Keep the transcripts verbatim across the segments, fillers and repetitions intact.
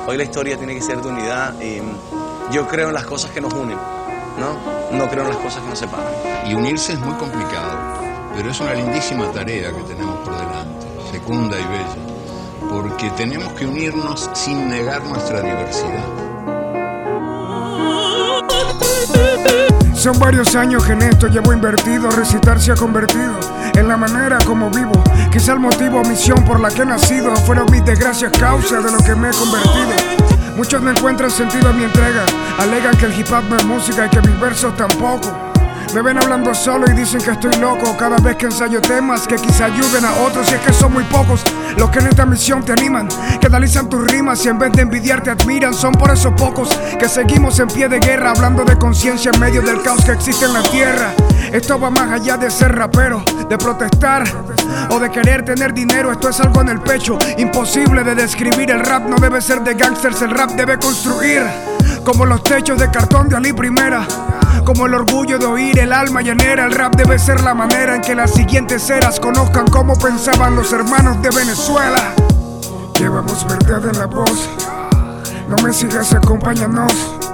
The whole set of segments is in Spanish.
Hoy la historia tiene que ser de unidad y yo creo en las cosas que nos unen, ¿no? No creo en las cosas que nos separan. Y unirse es muy complicado, pero es una lindísima tarea que tenemos por delante, fecunda y bella, porque tenemos que unirnos sin negar nuestra diversidad. Son varios años que en esto llevo invertido, recitar se ha convertido en la manera como vivo. Quizá el motivo o misión por la que he nacido fueron mis desgracias causa de lo que me he convertido. Muchos no encuentran sentido en mi entrega, alegan que el hip hop no es música y que mis versos tampoco. Me ven hablando solo y dicen que estoy loco cada vez que ensayo temas que quizá ayuden a otros. Y es que son muy pocos los que en esta misión te animan, que analizan tus rimas y en vez de envidiar te admiran. Son por esos pocos que seguimos en pie de guerra, hablando de conciencia en medio del caos que existe en la tierra. Esto va más allá de ser rapero, de protestar o de querer tener dinero. Esto es algo en el pecho, imposible de describir. El rap no debe ser de gangsters, el rap debe construir como los techos de cartón de Ali Primera, como el orgullo de oír el alma llanera. El rap debe ser la manera en que las siguientes eras conozcan cómo pensaban los hermanos de Venezuela. Llevamos verdad en la voz, no me sigas, acompáñanos.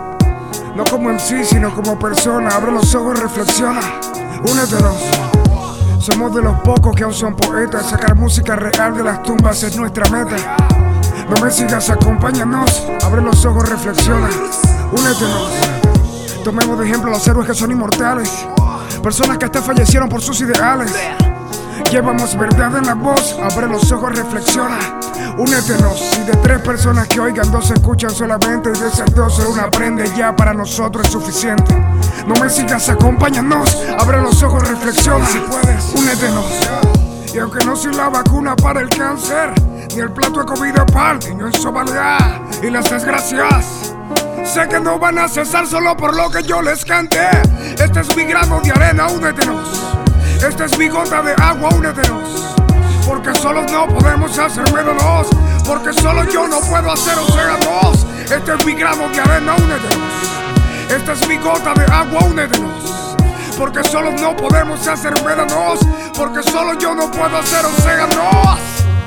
No como M C, sino como persona. Abre los ojos, reflexiona, únetenos. Somos de los pocos que aún son poetas. Sacar música real de las tumbas es nuestra meta. No me sigas, acompáñanos. Abre los ojos, reflexiona, únetenos. Tomemos de ejemplo a los héroes que son inmortales, personas que hasta fallecieron por sus ideales. Llevamos verdad en la voz, abre los ojos, reflexiona, únetenos. Si de tres personas que oigan, dos escuchan solamente, y de esas dos solo una aprende, ya para nosotros es suficiente. No me sigas, acompáñanos, abre los ojos, reflexiona, si puedes, únetenos. Y aunque no soy la vacuna para el cáncer, ni el plato de comida para el niño en Somalia y las desgracias, sé que no van a cesar solo por lo que yo les cante. Este es mi grano de arena, únetenos. Esta es mi gota de agua, únetenos. Porque solos no podemos hacer menos, porque solo yo no puedo hacer océanos. Este es mi grano de arena, únetenos. Esta es mi gota de agua, únetenos. Porque solos no podemos hacer menos, porque solo yo no puedo hacer océanos.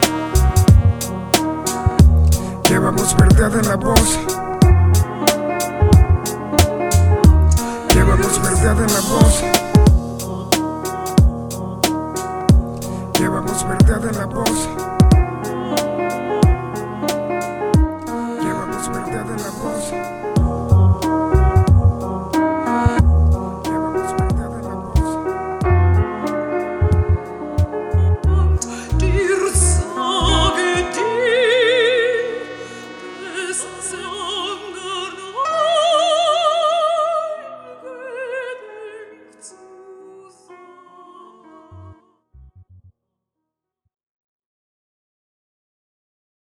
Llevamos verdad en la voz, llevamos verdad en la voz, llevamos verdad en la voz.